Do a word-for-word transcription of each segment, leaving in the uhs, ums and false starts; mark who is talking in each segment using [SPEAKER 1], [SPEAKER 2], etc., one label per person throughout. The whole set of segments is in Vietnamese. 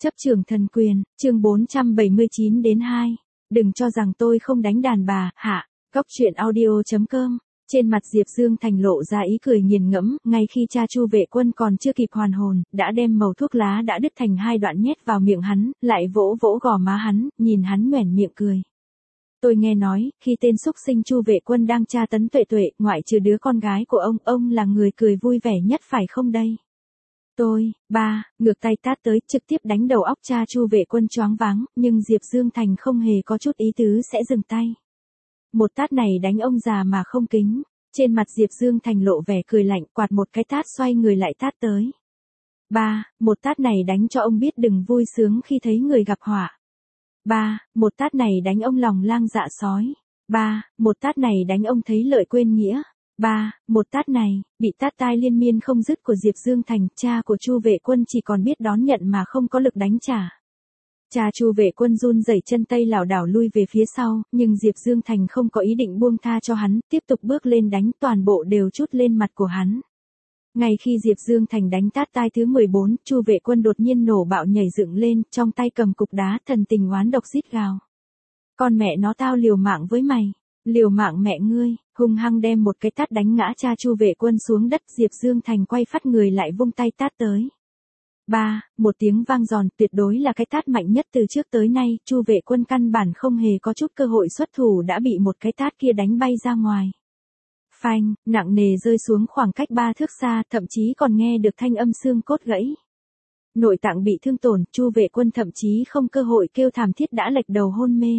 [SPEAKER 1] Chấp trường thần quyền, chương bốn trăm bảy mươi chín đến hai. Đừng cho rằng tôi không đánh đàn bà, hạ. Góc truyện audio chấm com. Trên mặt Diệp Dương Thành lộ ra ý cười nghiền ngẫm, ngay khi cha Chu Vệ Quân còn chưa kịp hoàn hồn, đã đem mẩu thuốc lá đã đứt thành hai đoạn nhét vào miệng hắn, lại vỗ vỗ gò má hắn, nhìn hắn nhoẻn miệng cười. Tôi nghe nói, khi tên xúc sinh Chu Vệ Quân đang tra tấn Tuệ Tuệ, ngoại trừ đứa con gái của ông, ông là người cười vui vẻ nhất phải không đây? Tôi, ba, ngược tay tát tới, trực tiếp đánh đầu óc cha Chu Vệ Quân choáng váng, nhưng Diệp Dương Thành không hề có chút ý tứ sẽ dừng tay. Một tát này đánh ông già mà không kính. Trên mặt Diệp Dương Thành lộ vẻ cười lạnh, quạt một cái tát xoay người lại tát tới. Ba, một tát này đánh cho ông biết đừng vui sướng khi thấy người gặp họa. Ba, một tát này đánh ông lòng lang dạ sói. Ba, một tát này đánh ông thấy lợi quên nghĩa. Ba, một tát này, bị tát tai liên miên không dứt của Diệp Dương Thành, cha của Chu Vệ Quân chỉ còn biết đón nhận mà không có lực đánh trả. Cha Chu Vệ Quân run rẩy chân tay lảo đảo lui về phía sau, nhưng Diệp Dương Thành không có ý định buông tha cho hắn, tiếp tục bước lên đánh, toàn bộ đều trút lên mặt của hắn. Ngay khi Diệp Dương Thành đánh tát tai thứ mười bốn, Chu Vệ Quân đột nhiên nổ bạo nhảy dựng lên, trong tay cầm cục đá, thần tình oán độc rít gào. Con mẹ nó tao liều mạng với mày. Liều mạng mẹ ngươi, hung hăng đem một cái tát đánh ngã cha Chu Vệ Quân xuống đất. Diệp Dương Thành quay phát người lại vung tay tát tới. Ba, một tiếng vang giòn, tuyệt đối là cái tát mạnh nhất từ trước tới nay. Chu Vệ Quân căn bản không hề có chút cơ hội xuất thủ đã bị một cái tát kia đánh bay ra ngoài. Phanh, nặng nề rơi xuống khoảng cách ba thước xa, thậm chí còn nghe được thanh âm xương cốt gãy. Nội tạng bị thương tổn, Chu Vệ Quân thậm chí không cơ hội kêu thảm thiết đã lệch đầu hôn mê.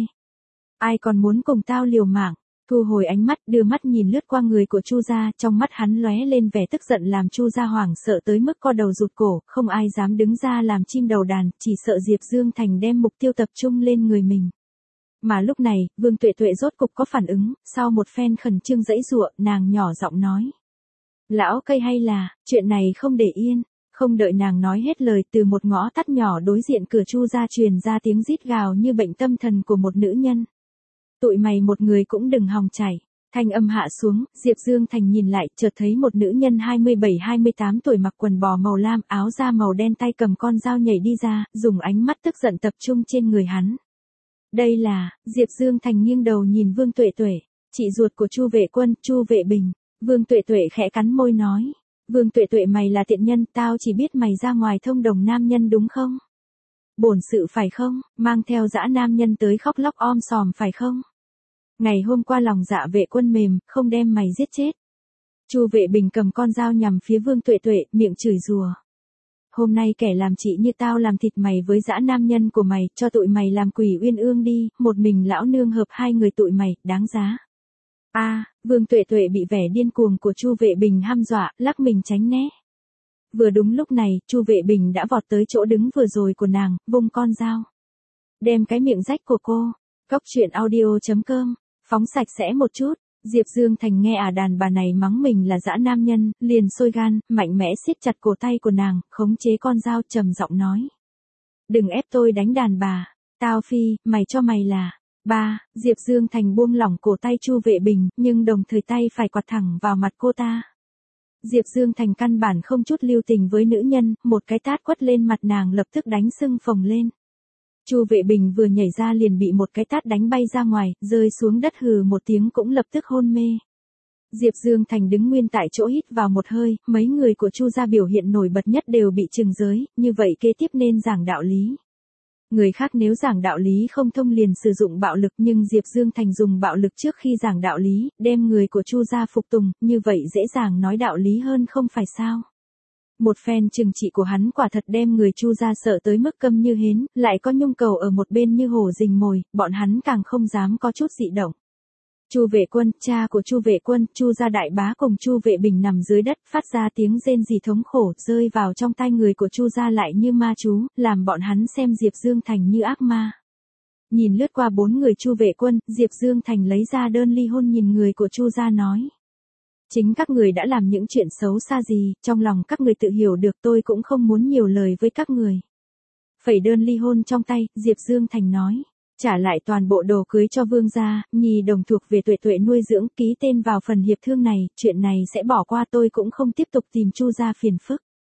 [SPEAKER 1] Ai còn muốn cùng tao liều mạng? Thu hồi ánh mắt, đưa mắt nhìn lướt qua người của Chu gia, trong mắt hắn lóe lên vẻ tức giận làm Chu gia hoảng sợ tới mức co đầu rụt cổ, không ai dám đứng ra làm chim đầu đàn, chỉ sợ Diệp Dương Thành đem mục tiêu tập trung lên người mình. Mà lúc này, Vương Tuệ Tuệ rốt cục có phản ứng, sau một phen khẩn trương giãy giụa, nàng nhỏ giọng nói: "Lão cây hay là, chuyện này không để yên." Không đợi nàng nói hết lời, từ một ngõ tắt nhỏ đối diện cửa Chu gia truyền ra tiếng rít gào như bệnh tâm thần của một nữ nhân. Tụi mày một người cũng đừng hòng chảy. Thanh âm hạ xuống, Diệp Dương Thành nhìn lại, chợt thấy một nữ nhân hai mươi bảy hai mươi tám tuổi mặc quần bò màu lam, áo da màu đen, tay cầm con dao nhảy đi ra, dùng ánh mắt tức giận tập trung trên người hắn. Đây là, Diệp Dương Thành nghiêng đầu nhìn Vương Tuệ Tuệ, chị ruột của Chu Vệ Quân, Chu Vệ Bình. Vương Tuệ Tuệ khẽ cắn môi nói: "Vương Tuệ Tuệ mày là tiện nhân, tao chỉ biết mày ra ngoài thông đồng nam nhân đúng không? Bổn sự phải không, mang theo dã nam nhân tới khóc lóc om sòm phải không? Ngày hôm qua lòng dạ Vệ Quân mềm, không đem mày giết chết." Chu Vệ Bình cầm con dao nhằm phía Vương Tuệ Tuệ, miệng chửi rủa: "Hôm nay kẻ làm chị như tao làm thịt mày với dã nam nhân của mày, cho tụi mày làm quỷ uyên ương đi, một mình lão nương hợp hai người tụi mày, đáng giá." A, à, Vương Tuệ Tuệ bị vẻ điên cuồng của Chu Vệ Bình hăm dọa, lắc mình tránh né. Vừa đúng lúc này, Chu Vệ Bình đã vọt tới chỗ đứng vừa rồi của nàng, vung con dao. Đem cái miệng rách của cô. Góc truyện audio chấm com. Phóng sạch sẽ một chút. Diệp Dương Thành nghe ả đàn bà này mắng mình là dã nam nhân, liền sôi gan, mạnh mẽ siết chặt cổ tay của nàng, khống chế con dao, trầm giọng nói: "Đừng ép tôi đánh đàn bà. Tao phi, mày cho mày là." Ba, Diệp Dương Thành buông lỏng cổ tay Chu Vệ Bình, nhưng đồng thời tay phải quạt thẳng vào mặt cô ta. Diệp Dương Thành căn bản không chút lưu tình với nữ nhân, một cái tát quất lên mặt nàng lập tức đánh sưng phồng lên. Chu Vệ Bình vừa nhảy ra liền bị một cái tát đánh bay ra ngoài, rơi xuống đất hừ một tiếng cũng lập tức hôn mê. Diệp Dương Thành đứng nguyên tại chỗ hít vào một hơi, mấy người của Chu gia biểu hiện nổi bật nhất đều bị trừng giới, như vậy kế tiếp nên giảng đạo lý. Người khác nếu giảng đạo lý không thông liền sử dụng bạo lực, nhưng Diệp Dương Thành dùng bạo lực trước khi giảng đạo lý, đem người của Chu gia phục tùng, như vậy dễ dàng nói đạo lý hơn không phải sao? Một phen trừng trị của hắn quả thật đem người Chu gia sợ tới mức câm như hến, lại có Nhung Cầu ở một bên như hổ rình mồi, bọn hắn càng không dám có chút dị động. Chu Vệ Quân, cha của Chu Vệ Quân, Chu gia đại bá cùng Chu Vệ Bình nằm dưới đất, phát ra tiếng rên rỉ thống khổ, rơi vào trong tai người của Chu gia lại như ma chú, làm bọn hắn xem Diệp Dương Thành như ác ma. Nhìn lướt qua bốn người Chu Vệ Quân, Diệp Dương Thành lấy ra đơn ly hôn nhìn người của Chu gia nói: "Chính các người đã làm những chuyện xấu xa gì, trong lòng các người tự hiểu được, tôi cũng không muốn nhiều lời với các người." Phẩy đơn ly hôn trong tay, Diệp Dương Thành nói: "Trả lại toàn bộ đồ cưới cho Vương gia, nhì đồng thuộc về Tuệ Tuệ nuôi dưỡng, ký tên vào phần hiệp thương này, chuyện này sẽ bỏ qua, tôi cũng không tiếp tục tìm Chu gia phiền phức."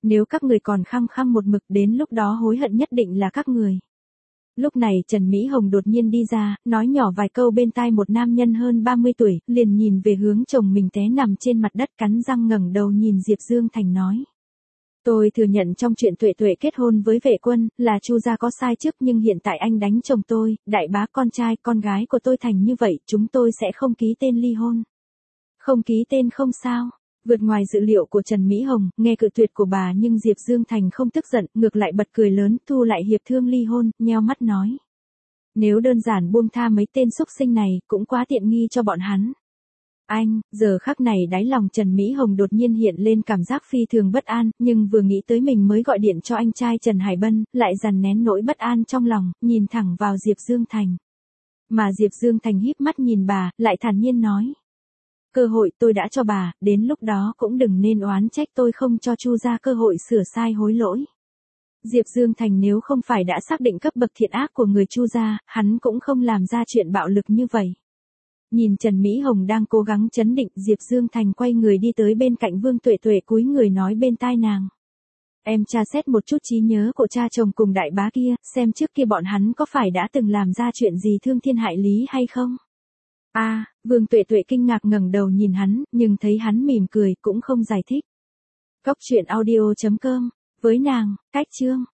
[SPEAKER 1] Nếu các người còn khăng khăng một mực đến lúc đó hối hận nhất định là các người. Lúc này Trần Mỹ Hồng đột nhiên đi ra, nói nhỏ vài câu bên tai một nam nhân hơn ba mươi tuổi, liền nhìn về hướng chồng mình té nằm trên mặt đất cắn răng ngẩng đầu nhìn Diệp Dương Thành nói. Tôi thừa nhận trong chuyện Tuệ Tuệ kết hôn với Vệ Quân, là Chu gia có sai trước nhưng hiện tại anh đánh chồng tôi, đại bá con trai, con gái của tôi thành như vậy, chúng tôi sẽ không ký tên ly hôn. Không ký tên không sao. Vượt ngoài dự liệu của Trần Mỹ Hồng, nghe cự tuyệt của bà nhưng Diệp Dương Thành không tức giận, ngược lại bật cười lớn, thu lại hiệp thương ly hôn, nheo mắt nói. Nếu đơn giản buông tha mấy tên xúc sinh này, cũng quá tiện nghi cho bọn hắn. Anh, giờ khắc này đáy lòng Trần Mỹ Hồng đột nhiên hiện lên cảm giác phi thường bất an, nhưng vừa nghĩ tới mình mới gọi điện cho anh trai Trần Hải Bân, lại dằn nén nỗi bất an trong lòng, nhìn thẳng vào Diệp Dương Thành. Mà Diệp Dương Thành híp mắt nhìn bà, lại thản nhiên nói. Cơ hội tôi đã cho bà, đến lúc đó cũng đừng nên oán trách tôi không cho Chu gia cơ hội sửa sai hối lỗi. Diệp Dương Thành nếu không phải đã xác định cấp bậc thiện ác của người Chu gia, hắn cũng không làm ra chuyện bạo lực như vậy. Nhìn Trần Mỹ Hồng đang cố gắng trấn định, Diệp Dương Thành quay người đi tới bên cạnh Vương Tuệ Tuệ cúi người nói bên tai nàng. Em tra xét một chút trí nhớ của cha chồng cùng đại bá kia, xem trước kia bọn hắn có phải đã từng làm ra chuyện gì thương thiên hại lý hay không? A, à, Vương Tuệ Tuệ kinh ngạc ngẩng đầu nhìn hắn, nhưng thấy hắn mỉm cười cũng không giải thích. Cốc truyện audio chấm com, với nàng, cách chương.